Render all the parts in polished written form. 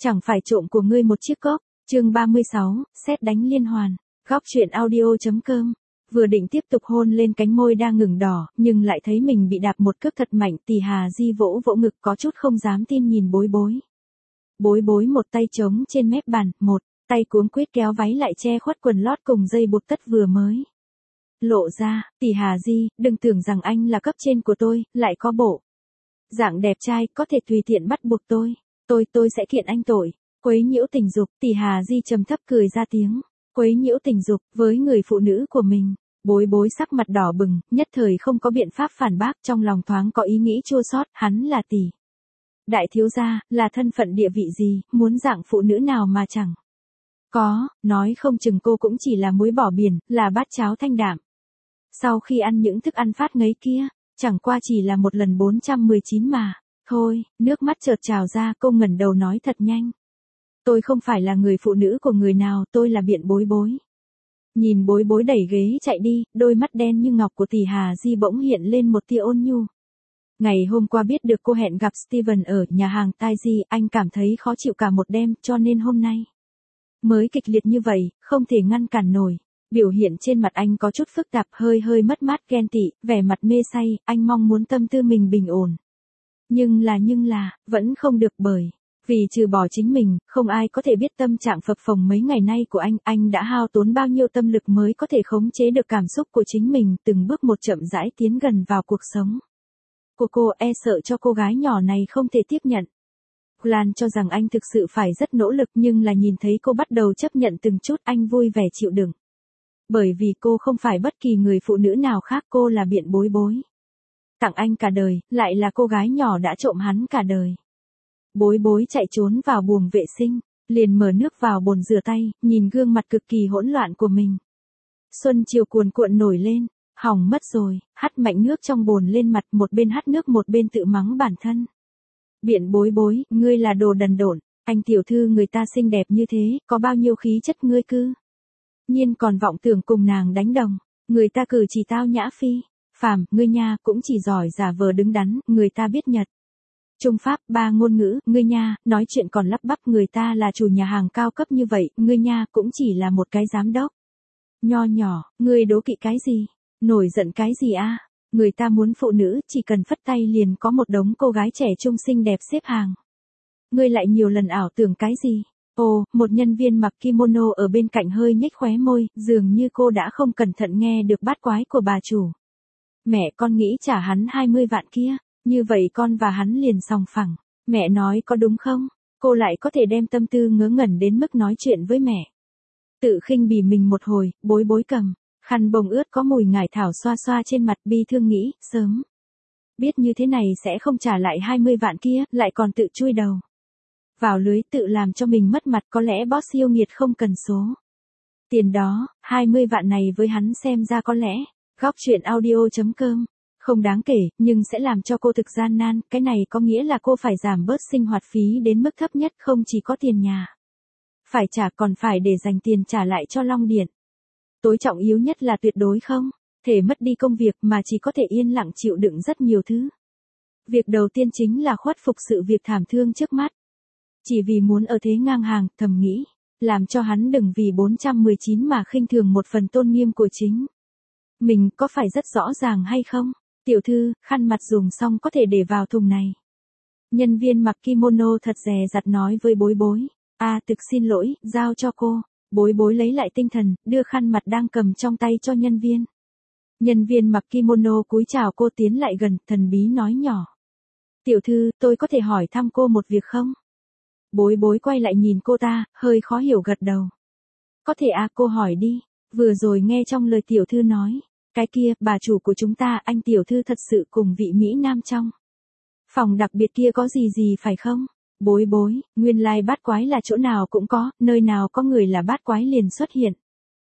Chẳng phải trộm của ngươi một chiếc cốc. Chương 36, sét đánh liên hoàn. Góc truyện audio.com. Vừa định tiếp tục hôn lên cánh môi đang ngừng đỏ, nhưng lại thấy mình bị đạp một cước thật mạnh. Tỷ Hà Di vỗ vỗ ngực có chút không dám tin nhìn Bối Bối. Bối Bối một tay trống trên mép bàn, một tay cuống quýt kéo váy lại che khuất quần lót cùng dây buộc tất vừa mới lộ ra. Tỷ Hà Di, đừng tưởng rằng anh là cấp trên của tôi, lại có bộ dạng đẹp trai, có thể tùy tiện bắt buộc tôi. Tôi sẽ kiện anh tội quấy nhiễu tình dục. Tỷ Hà Di trầm thấp cười ra tiếng. Quấy nhiễu tình dục với người phụ nữ của mình. Bối Bối sắc mặt đỏ bừng, nhất thời không có biện pháp phản bác, trong lòng thoáng có ý nghĩ chua xót. Hắn là tỷ đại thiếu gia, là thân phận địa vị gì, muốn dạng phụ nữ nào mà chẳng có, nói không chừng cô cũng chỉ là muối bỏ biển, là bát cháo thanh đạm. Sau khi ăn những thức ăn phát ngấy kia, chẳng qua chỉ là một lần 419 mà. Thôi, nước mắt chợt trào ra, cô ngẩng đầu nói thật nhanh. Tôi không phải là người phụ nữ của người nào, tôi là Biện Bối Bối. Nhìn Bối Bối đẩy ghế chạy đi, đôi mắt đen như ngọc của tỷ Hà Di bỗng hiện lên một tia ôn nhu. Ngày hôm qua biết được cô hẹn gặp Steven ở nhà hàng Taiji, anh cảm thấy khó chịu cả một đêm, cho nên hôm nay mới kịch liệt như vậy, không thể ngăn cản nổi. Biểu hiện trên mặt anh có chút phức tạp, hơi mất mát ghen tị, vẻ mặt mê say, anh mong muốn tâm tư mình bình ổn. Nhưng là, vẫn không được bởi vì trừ bỏ chính mình, không ai có thể biết tâm trạng phập phồng mấy ngày nay của anh đã hao tốn bao nhiêu tâm lực mới có thể khống chế được cảm xúc của chính mình, từng bước một chậm rãi tiến gần vào cuộc sống của cô, sợ cho cô gái nhỏ này không thể tiếp nhận. Lan cho rằng anh thực sự phải rất nỗ lực, nhưng là nhìn thấy cô bắt đầu chấp nhận từng chút, anh vui vẻ chịu đựng. Bởi vì cô không phải bất kỳ người phụ nữ nào khác, cô là Biện Bối Bối. Tặng anh cả đời, lại là cô gái nhỏ đã trộm hắn cả đời. Bối Bối chạy trốn vào buồng vệ sinh, liền mở nước vào bồn rửa tay, nhìn gương mặt cực kỳ hỗn loạn của mình. Xuân chiều cuồn cuộn nổi lên, hỏng mất rồi, hắt mạnh nước trong bồn lên mặt, một bên hắt nước một bên tự mắng bản thân. Biện Bối Bối, ngươi là đồ đần độn, anh tiểu thư người ta xinh đẹp như thế, có bao nhiêu khí chất ngươi cư nhiên còn vọng tưởng cùng nàng đánh đồng, người ta cử chỉ tao nhã phi phàm, ngươi nha cũng chỉ giỏi giả vờ đứng đắn, người ta biết Nhật, Trung Pháp, 3 ngôn ngữ, ngươi nha, nói chuyện còn lắp bắp, người ta là chủ nhà hàng cao cấp như vậy, ngươi nha cũng chỉ là một cái giám đốc nho nhỏ, ngươi đố kỵ cái gì, nổi giận cái gì a? Người ta muốn phụ nữ, chỉ cần phất tay liền có một đống cô gái trẻ trung xinh đẹp xếp hàng. Ngươi lại nhiều lần ảo tưởng cái gì? Ồ, một nhân viên mặc kimono ở bên cạnh hơi nhếch khóe môi, dường như cô đã không cẩn thận nghe được bát quái của bà chủ. Mẹ con nghĩ trả hắn 20 vạn kia, như vậy con và hắn liền sòng phẳng. Mẹ nói có đúng không? Cô lại có thể đem tâm tư ngớ ngẩn đến mức nói chuyện với mẹ. Tự khinh bỉ mình một hồi, Bối Bối cầm khăn bông ướt có mùi ngải thảo xoa xoa trên mặt, bi thương nghĩ, sớm biết như thế này sẽ không trả lại 20 vạn kia, lại còn tự chui đầu vào lưới, tự làm cho mình mất mặt, có lẽ boss yêu nghiệt không cần số tiền đó, 20 vạn này với hắn xem ra có lẽ, góc truyện audio.com, không đáng kể, nhưng sẽ làm cho cô thực gian nan, cái này có nghĩa là cô phải giảm bớt sinh hoạt phí đến mức thấp nhất, không chỉ có tiền nhà phải trả còn phải để dành tiền trả lại cho Long Điện. Tối trọng yếu nhất là tuyệt đối không thể mất đi công việc mà chỉ có thể yên lặng chịu đựng rất nhiều thứ. Việc đầu tiên chính là khuất phục sự việc thảm thương trước mắt. Chỉ vì muốn ở thế ngang hàng, thầm nghĩ, làm cho hắn đừng vì 419 mà khinh thường một phần tôn nghiêm của chính mình, có phải rất rõ ràng hay không? Tiểu thư, khăn mặt dùng xong có thể để vào thùng này. Nhân viên mặc kimono thật dè dặt nói với Bối Bối. Thực xin lỗi, giao cho cô. Bối Bối lấy lại tinh thần, đưa khăn mặt đang cầm trong tay cho nhân viên. Nhân viên mặc kimono cúi chào cô, tiến lại gần, thần bí nói nhỏ. Tiểu thư, tôi có thể hỏi thăm cô một việc không? Bối Bối quay lại nhìn cô ta, hơi khó hiểu gật đầu. Có thể cô hỏi đi. Vừa rồi nghe trong lời tiểu thư nói. Cái kia, bà chủ của chúng ta, anh tiểu thư thật sự cùng vị Mỹ Nam trong phòng đặc biệt kia có gì phải không? Bối Bối, nguyên lai bát quái là chỗ nào cũng có, nơi nào có người là bát quái liền xuất hiện.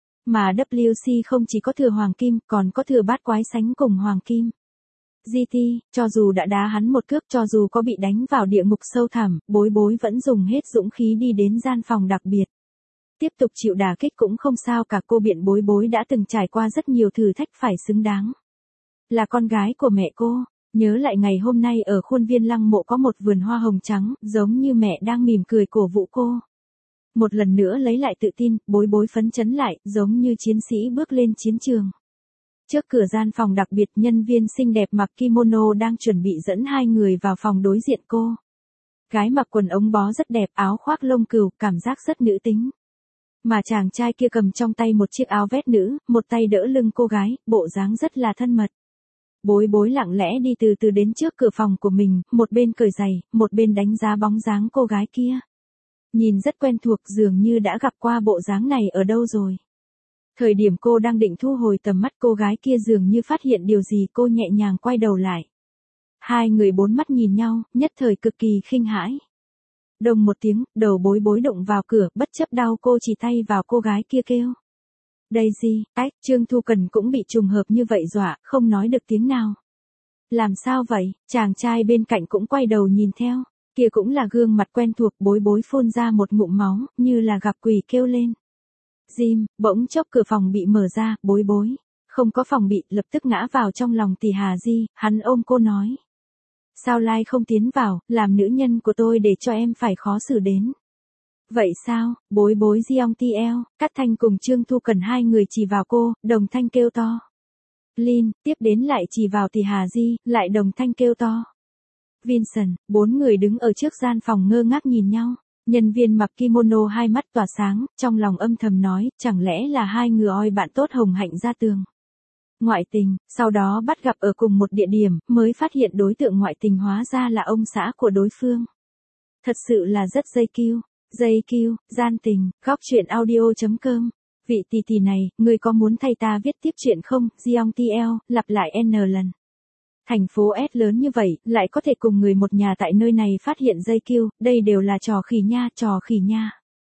Mà WC không chỉ có thừa hoàng kim, còn có thừa bát quái sánh cùng hoàng kim. GT, cho dù đã đá hắn một cước, cho dù có bị đánh vào địa ngục sâu thẳm, Bối Bối vẫn dùng hết dũng khí đi đến gian phòng đặc biệt. Tiếp tục chịu đả kích cũng không sao cả, cô Biện Bối Bối đã từng trải qua rất nhiều thử thách, phải xứng đáng là con gái của mẹ cô. Nhớ lại ngày hôm nay ở khuôn viên lăng mộ có một vườn hoa hồng trắng, giống như mẹ đang mỉm cười cổ vũ cô. Một lần nữa lấy lại tự tin, bối bối phấn chấn lại, giống như chiến sĩ bước lên chiến trường. Trước cửa gian phòng đặc biệt, nhân viên xinh đẹp mặc kimono đang chuẩn bị dẫn hai người vào phòng đối diện cô. Gái mặc quần ống bó rất đẹp, áo khoác lông cừu, cảm giác rất nữ tính. Mà chàng trai kia cầm trong tay một chiếc áo vest nữ, một tay đỡ lưng cô gái, bộ dáng rất là thân mật. Bối bối lặng lẽ đi từ từ đến trước cửa phòng của mình, một bên cởi giày, một bên đánh giá bóng dáng cô gái kia. Nhìn rất quen thuộc, dường như đã gặp qua bộ dáng này ở đâu rồi. Thời điểm cô đang định thu hồi tầm mắt, cô gái kia dường như phát hiện điều gì, cô nhẹ nhàng quay đầu lại. Hai người bốn mắt nhìn nhau, nhất thời cực kỳ khinh hãi. Đùng một tiếng, đầu bối bối đụng vào cửa, bất chấp đau cô chỉ tay vào cô gái kia kêu. Daisy, Trương Thu Cần cũng bị trùng hợp như vậy dọa, không nói được tiếng nào. Làm sao vậy, chàng trai bên cạnh cũng quay đầu nhìn theo, kia cũng là gương mặt quen thuộc, bối bối phun ra một ngụm máu, như là gặp quỷ kêu lên. Jim, bỗng chốc cửa phòng bị mở ra, bối bối, không có phòng bị, lập tức ngã vào trong lòng tỷ Hà Di, hắn ôm cô nói. Sao Lai không tiến vào, làm nữ nhân của tôi để cho em phải khó xử đến. Vậy sao, bối bối Giong TL, Cát Thanh cùng Trương Thu Cần hai người chỉ vào cô, đồng thanh kêu to. Lin, tiếp đến lại chỉ vào tỷ Hà Di, lại đồng thanh kêu to. Vincent, bốn người đứng ở trước gian phòng ngơ ngác nhìn nhau. Nhân viên mặc kimono hai mắt tỏa sáng, trong lòng âm thầm nói, chẳng lẽ là hai người oi bạn tốt Hồng Hạnh ra tường. Ngoại tình, sau đó bắt gặp ở cùng một địa điểm, mới phát hiện đối tượng ngoại tình hóa ra là ông xã của đối phương. Thật sự là rất dây kiêu, gian tình, góc truyện audio.com. Vị tỷ tỷ này, người có muốn thay ta viết tiếp chuyện không? Giong TL, lặp lại N lần. Thành phố S lớn như vậy, lại có thể cùng người một nhà tại nơi này phát hiện dây kiêu, đây đều là trò khỉ nha.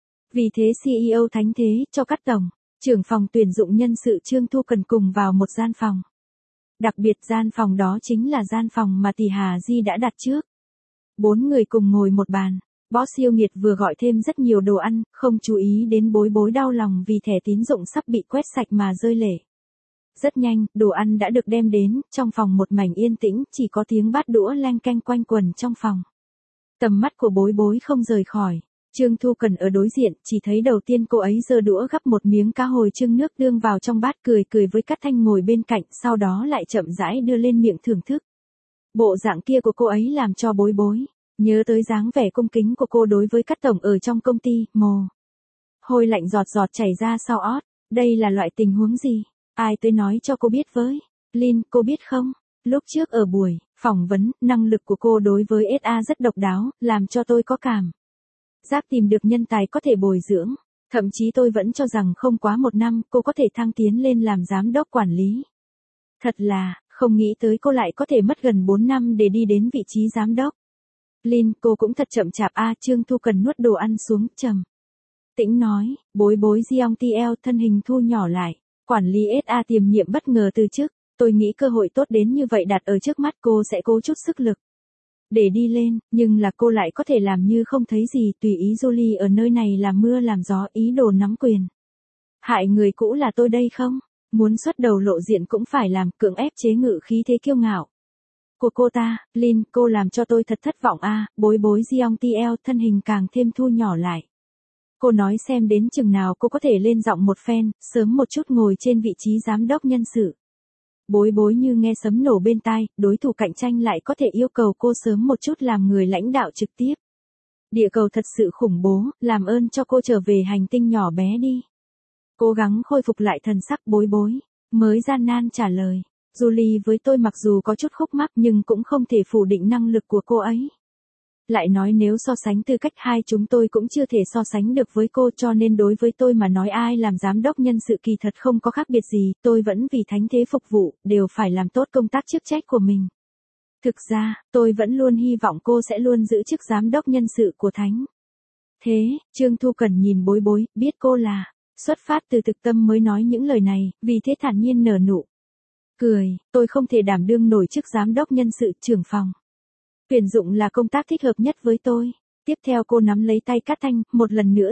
Vì thế CEO Thánh Thế, cho Cát Tổng, trưởng phòng tuyển dụng nhân sự Trương Thu Cần cùng vào một gian phòng. Đặc biệt gian phòng đó chính là gian phòng mà tỷ Hà Di đã đặt trước. Bốn người cùng ngồi một bàn. Boss yêu nghiệt vừa gọi thêm rất nhiều đồ ăn, không chú ý đến bối bối đau lòng vì thẻ tín dụng sắp bị quét sạch mà rơi lệ. Rất nhanh, đồ ăn đã được đem đến, trong phòng một mảnh yên tĩnh, chỉ có tiếng bát đũa leng keng quanh quần trong phòng. Tầm mắt của bối bối không rời khỏi. Trương Thu Cần ở đối diện, chỉ thấy đầu tiên cô ấy giơ đũa gắp một miếng cá hồi trưng nước đương vào trong bát, cười với Cát Thanh ngồi bên cạnh, sau đó lại chậm rãi đưa lên miệng thưởng thức. Bộ dạng kia của cô ấy làm cho bối bối nhớ tới dáng vẻ cung kính của cô đối với Cát Tổng ở trong công ty, mồ hôi lạnh giọt chảy ra sau ót. Đây là loại tình huống gì? Ai tới nói cho cô biết với? Lin, cô biết không? Lúc trước ở buổi phỏng vấn, năng lực của cô đối với SA rất độc đáo, làm cho tôi có cảm giác tìm được nhân tài có thể bồi dưỡng. Thậm chí tôi vẫn cho rằng không quá một năm, cô có thể thăng tiến lên làm giám đốc quản lý. Thật là, không nghĩ tới cô lại có thể mất gần 4 năm để đi đến vị trí giám đốc. Lin, cô cũng thật chậm chạp a. Trương Thu Cần nuốt đồ ăn xuống, trầm tĩnh nói, bối bối Giong TL, thân hình thu nhỏ lại. Quản lý SA tiềm nhiệm bất ngờ từ chức, tôi nghĩ cơ hội tốt đến như vậy đặt ở trước mắt, cô sẽ cố chút sức lực để đi lên, nhưng là cô lại có thể làm như không thấy gì, tùy ý Julie ở nơi này làm mưa làm gió, ý đồ nắm quyền. Hại người cũ là tôi đây không? Muốn xuất đầu lộ diện cũng phải làm, cưỡng ép chế ngự khí thế kiêu ngạo của cô ta. Lin, cô làm cho tôi thật thất vọng a. Bối bối Giong TL, thân hình càng thêm thu nhỏ lại. Cô nói xem đến chừng nào cô có thể lên giọng một phen, sớm một chút ngồi trên vị trí giám đốc nhân sự. Bối bối như nghe sấm nổ bên tai, đối thủ cạnh tranh lại có thể yêu cầu cô sớm một chút làm người lãnh đạo trực tiếp. Địa cầu thật sự khủng bố, làm ơn cho cô trở về hành tinh nhỏ bé đi. Cố gắng khôi phục lại thần sắc, bối bối mới gian nan trả lời. Julie với tôi mặc dù có chút khúc mắc nhưng cũng không thể phủ định năng lực của cô ấy. Lại nói nếu so sánh tư cách hai chúng tôi cũng chưa thể so sánh được với cô, cho nên đối với tôi mà nói ai làm giám đốc nhân sự kỳ thật không có khác biệt gì, tôi vẫn vì Thánh Thế phục vụ, đều phải làm tốt công tác chức trách của mình. Thực ra, tôi vẫn luôn hy vọng cô sẽ luôn giữ chức giám đốc nhân sự của Thánh Thế. Trương Thu Cần nhìn bối bối, biết cô là xuất phát từ thực tâm mới nói những lời này, vì thế thản nhiên nở nụ cười. Tôi không thể đảm đương nổi chức giám đốc nhân sự, trưởng phòng tuyển dụng là công tác thích hợp nhất với tôi. Tiếp theo cô nắm lấy tay Cát Thanh, một lần nữa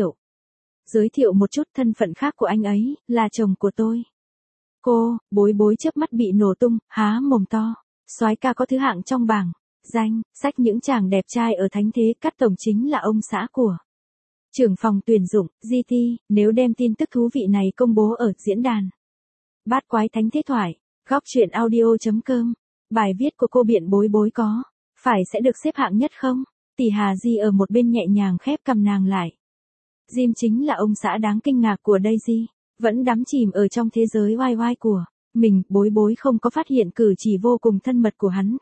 giới thiệu một chút thân phận khác của anh ấy, là chồng của tôi. Cô, bối bối chớp mắt bị nổ tung, há mồm to. Soái ca có thứ hạng trong bảng, danh, sách những chàng đẹp trai ở thánh thế, Cát tổng chính là ông xã của trưởng phòng tuyển dụng, GT, nếu đem tin tức thú vị này công bố ở diễn đàn. Bát quái thánh thế thoại, góc truyện audio.com, bài viết của cô biện bối bối có, phải sẽ được xếp hạng nhất không? Tỷ Hà Di ở một bên nhẹ nhàng khép cầm nàng lại. Jim chính là ông xã đáng kinh ngạc của Daisy, vẫn đắm chìm ở trong thế giới oai oai của mình, bối bối không có phát hiện cử chỉ vô cùng thân mật của hắn,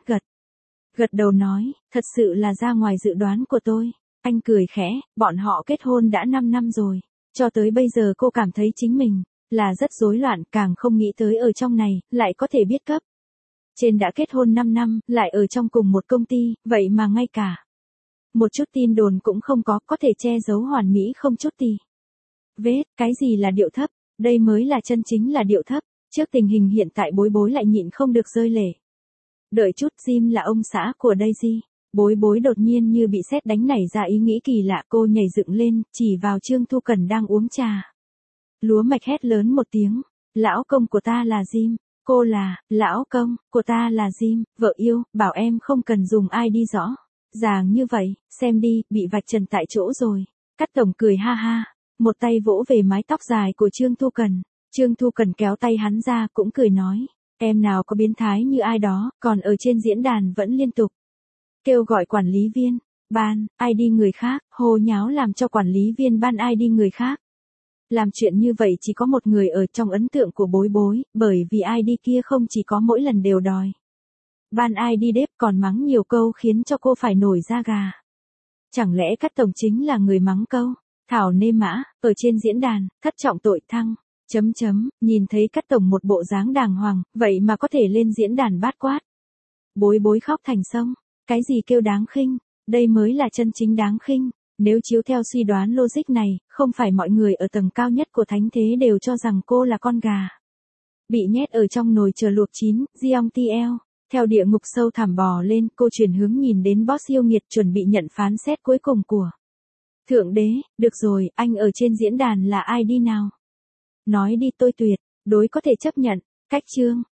gật đầu nói, thật sự là ra ngoài dự đoán của tôi. Anh cười khẽ, bọn họ kết hôn đã 5 năm rồi. Cho tới bây giờ cô cảm thấy chính mình là rất rối loạn, càng không nghĩ tới ở trong này lại có thể biết cấp trên đã kết hôn 5 năm, lại ở trong cùng một công ty, vậy mà ngay cả một chút tin đồn cũng không có thể che giấu hoàn mỹ không chút tì vết. Cái gì là điệu thấp? Đây mới là chân chính là điệu thấp. Trước tình hình hiện tại bối bối lại nhịn không được rơi lệ. Đợi chút, Jim là ông xã của Daisy. Bối bối đột nhiên như bị sét đánh nảy ra ý nghĩ kỳ lạ, cô nhảy dựng lên, chỉ vào Trương Thu Cần đang uống trà. Lúa mạch hét lớn một tiếng, lão công của ta là Jim, cô là, lão công, của ta là Jim, vợ yêu, bảo em không cần dùng ai đi rõ. Ràng như vậy, xem đi, bị vạch trần tại chỗ rồi. Cát tổng cười ha ha, một tay vỗ về mái tóc dài của Trương Thu Cần. Trương Thu Cần kéo tay hắn ra cũng cười nói, em nào có biến thái như ai đó, còn ở trên diễn đàn vẫn liên tục kêu gọi quản lý viên, ban, ID người khác, hô nháo làm cho quản lý viên ban ID người khác. Làm chuyện như vậy chỉ có một người ở trong ấn tượng của bối bối, bởi vì ID kia không chỉ có mỗi lần đều đòi ban ID đếp còn mắng nhiều câu khiến cho cô phải nổi da gà. Chẳng lẽ Cát tổng chính là người mắng câu? Thảo nê mã, ở trên diễn đàn, thất trọng tội thăng. Nhìn thấy Cát tổng một bộ dáng đàng hoàng, vậy mà có thể lên diễn đàn bát quát. Bối bối khóc thành sông. Cái gì kêu đáng khinh? Đây mới là chân chính đáng khinh. Nếu chiếu theo suy đoán logic này, không phải mọi người ở tầng cao nhất của thánh thế đều cho rằng cô là con gà bị nhét ở trong nồi chờ luộc chín, Jeong TL. Theo địa ngục sâu thẳm bò lên, cô chuyển hướng nhìn đến boss yêu nghiệt chuẩn bị nhận phán xét cuối cùng của Thượng đế. Được rồi, anh ở trên diễn đàn là ai đi nào? Nói đi, tôi tuyệt đối có thể chấp nhận. Cách chương